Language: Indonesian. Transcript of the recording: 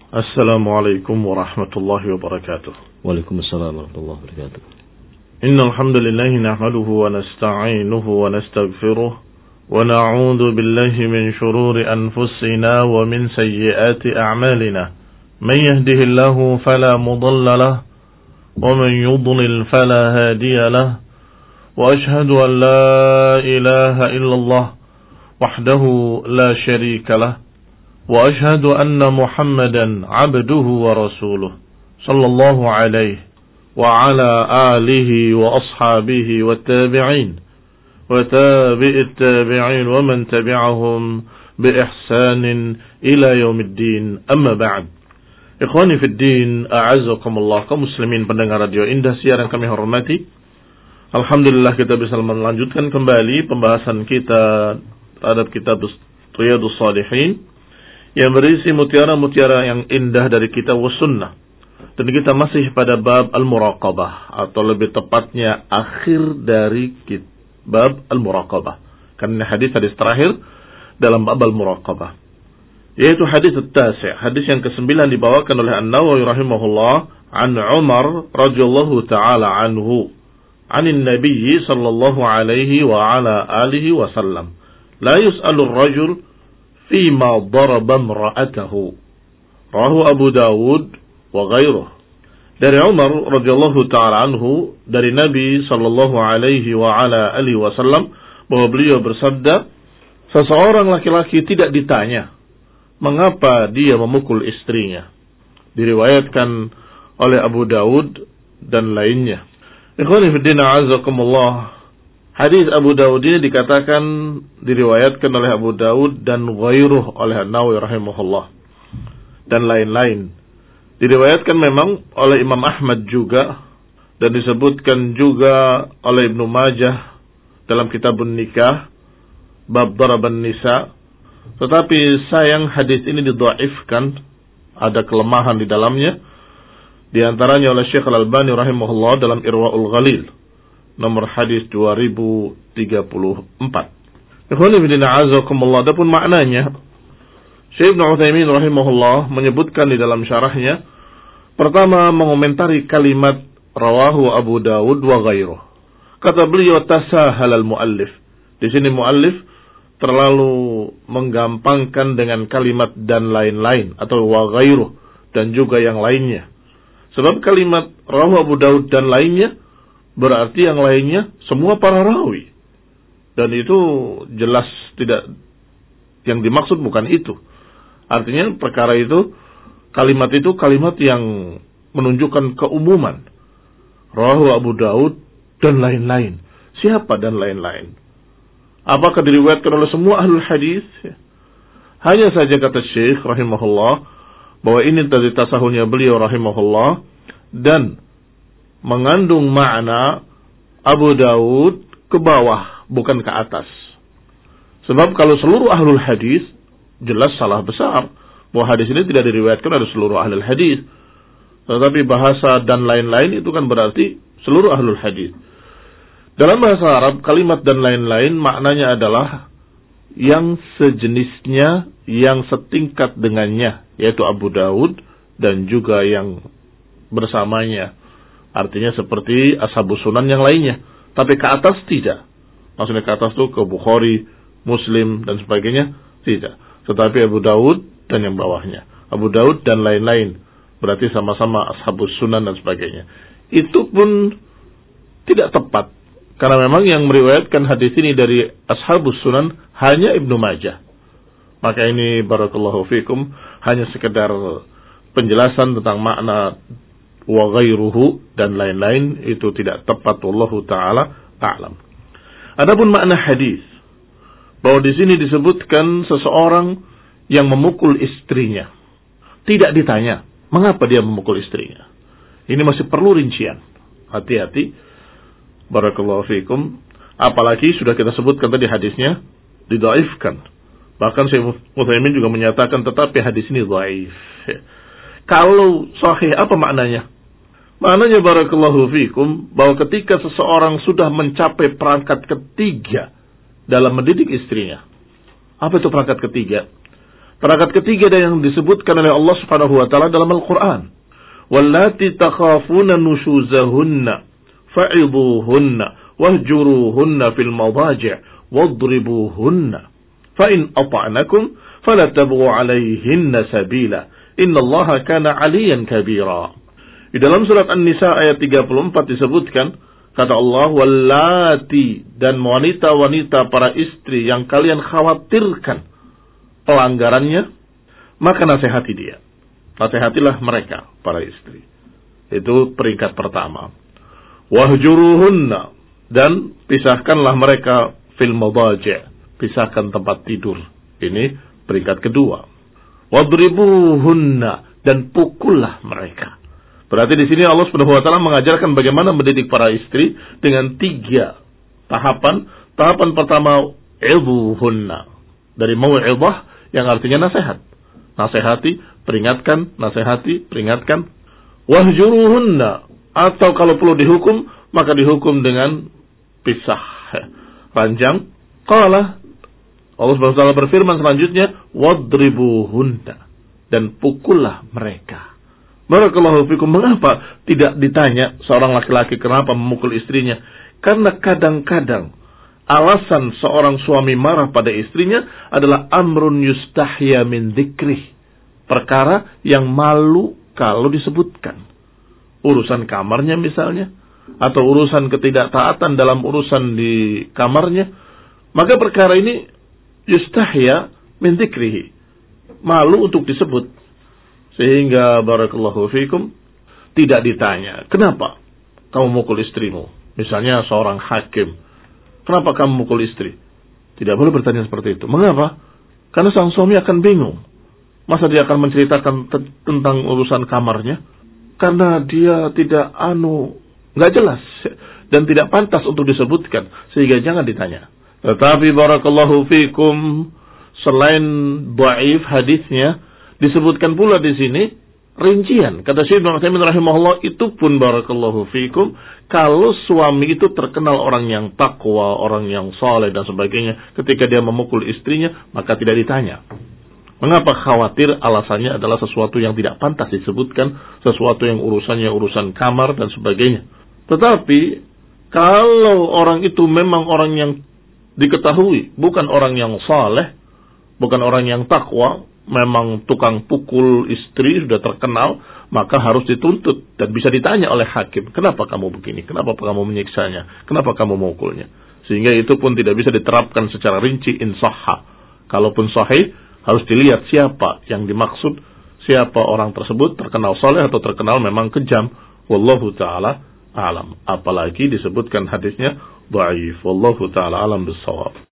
Assalamualaikum warahmatullahi wabarakatuh. Waalaikumsalam warahmatullahi wabarakatuh. Innal hamdalillah nahmaduhu wa nasta'inuhu wa nastaghfiruh wa na'udzu billahi min shururi anfusina wa min sayyiati a'malina. Man yahdihillahu fala mudilla lahu wa man yudlil fala hadiya lahu. Wa ashhadu an la ilaha illallah wahdahu la syarika lahu. وأشهد أن محمدا عبده ورسوله صلى الله عليه وعلى آله وأصحابه والتابعين وتابع التابعين ومن تبعهم بإحسان إلى يوم الدين أما بعد إخواني في الدين أعزكم الله كمسلمين pendengar radio Indah siaran kami hormati. Alhamdulillah kita bisa melanjutkan kembali pembahasan kita terhadap kitab Riyadhus Shalihin yang berisi mutiara-mutiara yang indah dari kitab was sunnah. Dan kita masih pada bab al-muraqabah, atau lebih tepatnya akhir dari bab al-muraqabah. Karena hadis terakhir dalam bab al-muraqabah, yaitu hadis at-tasi', hadis yang ke-9 dibawakan oleh An-Nawawi rahimahullah an Umar radhiyallahu taala anhu anin Nabi sallallahu alaihi wa ala alihi wasallam la yus'alu ar-rajul fima daraba imra'atahu. Rawahu Abu Dawud wa ghairuh. Dari Umar radhiyallahu taala anhu dari Nabi sallallahu alaihi wa ala alihi wasallam bahwa beliau bersabda, seseorang laki-laki tidak ditanya mengapa dia memukul istrinya. Diriwayatkan oleh Abu Dawud dan lainnya. Ikhwani fi din a'azakumullah. Hadis Abu Dawud ini dikatakan diriwayatkan oleh Abu Dawud dan ghairuh oleh An-Nawawi rahimahullah dan lain-lain. Diriwayatkan memang oleh Imam Ahmad juga dan disebutkan juga oleh Ibnu Majah dalam Kitabun Nikah bab daraban nisa. Tetapi sayang hadis ini didhaifkan, ada kelemahan di dalamnya. Di antaranya oleh Syekh Al-Albani rahimahullah dalam Irwaul Ghalil nomor hadis 2034. Ikhwani fillah azakumullah. Adapun maknanya, Syekh Ibnu Utsaimin rahimahullah menyebutkan di dalam syarahnya, pertama mengomentari kalimat rawahu Abu Dawud wa ghairuh. Kata beliau tasahal al-muallif. Di sini muallif terlalu menggampangkan dengan kalimat dan lain-lain atau wa ghairuh dan juga yang lainnya. Sebab kalimat rawahu Abu Dawud dan lainnya berarti yang lainnya semua para rawi. Dan itu jelas tidak, yang dimaksud bukan itu. Artinya perkara itu, kalimat itu kalimat yang menunjukkan keumuman. Rawahu Abu Dawud dan lain-lain. Siapa dan lain-lain? Apakah diriwayatkan oleh semua ahlul hadis? Hanya saja kata Syekh rahimahullah bahwa ini tadi tasahulnya beliau rahimahullah dan mengandung makna Abu Dawud ke bawah, bukan ke atas. Sebab kalau seluruh ahlul hadis, jelas salah besar bahwa hadis ini tidak diriwayatkan oleh seluruh ahlul hadis. Tetapi bahasa dan lain-lain itu kan berarti seluruh ahlul hadis. Dalam bahasa Arab, kalimat dan lain-lain maknanya adalah yang sejenisnya, yang setingkat dengannya, yaitu Abu Dawud dan juga yang bersamanya. Artinya seperti ashabus sunan yang lainnya. Tapi ke atas tidak. Maksudnya ke atas itu ke Bukhari, Muslim dan sebagainya, tidak. Tetapi Abu Dawud dan yang bawahnya. Abu Dawud dan lain-lain. Berarti sama-sama ashabus sunan dan sebagainya. Itu pun tidak tepat. Karena memang yang meriwayatkan hadis ini dari ashabus sunan hanya Ibnu Majah. Maka ini barakallahu fikum hanya sekedar penjelasan tentang makna wa ghairuhu dan lain-lain, itu tidak tepat, wallahu taala a'lam. Adapun makna hadis, bahwa di sini disebutkan seseorang yang memukul istrinya, tidak ditanya mengapa dia memukul istrinya. Ini masih perlu rincian. Hati-hati, barakallahu fikum. Apalagi sudah kita sebutkan tadi hadisnya didhaifkan. Bahkan Syekh Utsaimin juga menyatakan tetapi hadis ini dhaif. Kalau sahih apa maknanya? Maknanya barakallahu fikum bahwa ketika seseorang sudah mencapai perangkat ketiga dalam mendidik istrinya. Apa itu perangkat ketiga? Perangkat ketiga yang disebutkan oleh Allah Subhanahu wa taala dalam Al-Qur'an. Wallati takhafuna nushuzahunna fa'idhuhunna wahjuruhunna fil madaji' wadribuhunna fa in ata'nakum fala tabghu 'alayhinna sabila innallaha kana 'aliyan kabira. Di dalam surat An-Nisa ayat 34 disebutkan, kata Allah, wallati, dan wanita-wanita para istri yang kalian khawatirkan pelanggarannya, maka nasihati dia. Nasihatilah mereka, para istri. Itu peringkat pertama. Wahjuruhunna, dan pisahkanlah mereka fil madaji', pisahkan tempat tidur. Ini peringkat kedua. Wadribuhunna, dan pukullah mereka. Berarti di sini Allah Subhanahu wa taala mengajarkan bagaimana mendidik para istri dengan 3 tahapan. Tahapan pertama, idhuhunna, dari mau'izah yang artinya nasihat. Nasihati, peringatkan, nasihati, peringatkan. Wahjuruhunna, atau kalau perlu dihukum, maka dihukum dengan pisah ranjang. Qala, Allah Subhanahu wa taala berfirman selanjutnya, wadribuhunna, dan pukullah mereka. Barakallahu fikum. Mengapa tidak ditanya seorang laki-laki kenapa memukul istrinya? Karena kadang-kadang alasan seorang suami marah pada istrinya adalah amrun yustahya min dzikrih, perkara yang malu kalau disebutkan. Urusan kamarnya misalnya, atau urusan ketidaktaatan dalam urusan di kamarnya, maka perkara ini yustahya min dzikrih, malu untuk disebut. Sehingga barakallahu fikum tidak ditanya, kenapa kamu mukul istrimu? Misalnya seorang hakim, kenapa kamu mukul istri? Tidak boleh bertanya seperti itu. Mengapa? Karena sang suami akan bingung. Masa dia akan menceritakan tentang urusan kamarnya? Karena dia tidak nggak jelas dan tidak pantas untuk disebutkan, sehingga jangan ditanya. Tetapi barakallahu fikum, selain dhaif hadisnya, disebutkan pula di sini rincian. Kata Syekh Ibnu Utsaimin rahimahullah, itu pun barakallahu fikum, kalau suami itu terkenal orang yang takwa, orang yang saleh dan sebagainya, ketika dia memukul istrinya, maka tidak ditanya. Mengapa khawatir? Alasannya adalah sesuatu yang tidak pantas disebutkan, sesuatu yang urusannya urusan kamar dan sebagainya. Tetapi kalau orang itu memang orang yang diketahui, bukan orang yang saleh, bukan orang yang takwa, memang tukang pukul istri, sudah terkenal, maka harus dituntut dan bisa ditanya oleh hakim, kenapa kamu begini, kenapa kamu menyiksanya, kenapa kamu memukulnya. Sehingga itu pun tidak bisa diterapkan secara rinci insahha. Kalaupun sahih, harus dilihat siapa yang dimaksud, siapa orang tersebut, terkenal saleh atau terkenal memang kejam. Wallahu ta'ala alam. Apalagi disebutkan hadisnya dhaif. Wallahu ta'ala alam bissawab.